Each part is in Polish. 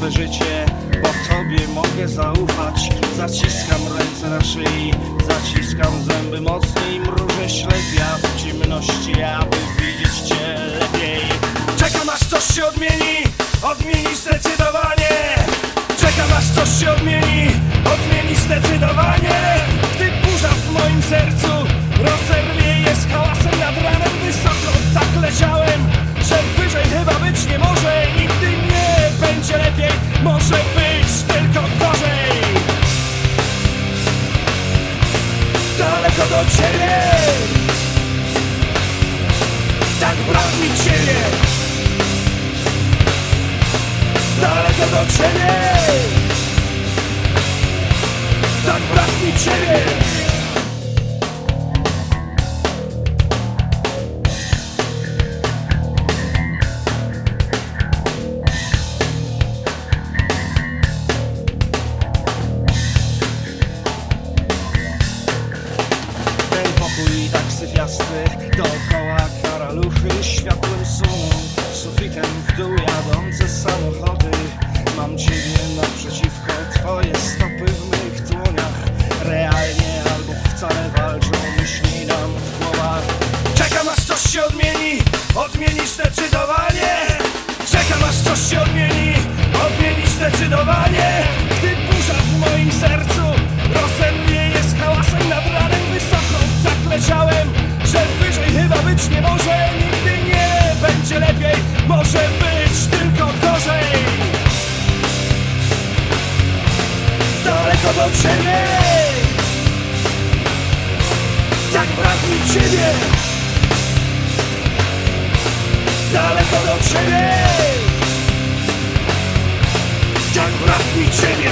swe życie, bo tobie mogę zaufać. Zaciskam ręce na szyi, zaciskam zęby mocniej, mrużę ślepia w ciemności, aby widzieć cię lepiej. Czekam aż coś się odmieni, odmieni zdecydowanie. Czekam aż coś się odmieni, odmieni zdecydowanie. Gdy burza w moim sercu rozerwieje z hałasem nad ranem, wysoko tak leciałem, że wyżej chyba być nie może. Nigdy nie będzie lepiej, może być tylko gorzej. Daleko do ciebie, tak brak mi ciebie. Daleko do ciebie, tak brak mi ciebie. Ten pokój tak syfiasty, dookoła karaluchy, światłem suną, sufitem w dół jadące samochody. Mam ciebie naprzeciwko, twoje stopy w mych dłoniach. Realnie albo wcale walczą myśli nam w głowach. Czekam aż coś się odmieni, odmieni zdecydowanie. Czekam aż coś się odmieni, odmieni zdecydowanie. Gdy burza w moim sercu rozerwieje z hałasem nad ranem, wysoko tak leciałem, że wyżej chyba być nie może. Nigdy nie będzie lepiej, może być tylko gorzej. Daleko do ciebie, tak brak mi ciebie. Daleko do ciebie, tak brak mi ciebie.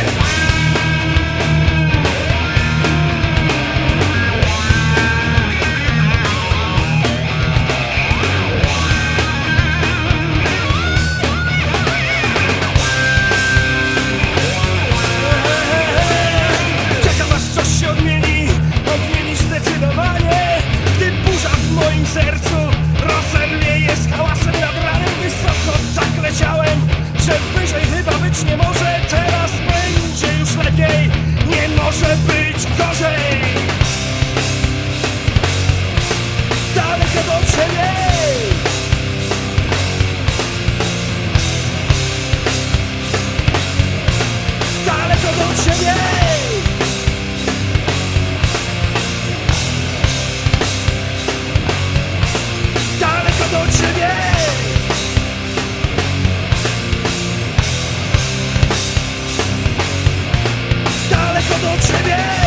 Sercu rozerwieje z hałasem nad ranem, wysoko tak leciałem, że wyżej chyba być nie może. Teraz będzie już lepiej, nie może być gorzej. Daleko do ciebie, daleko do ciebie. Do ciebie, daleko do ciebie.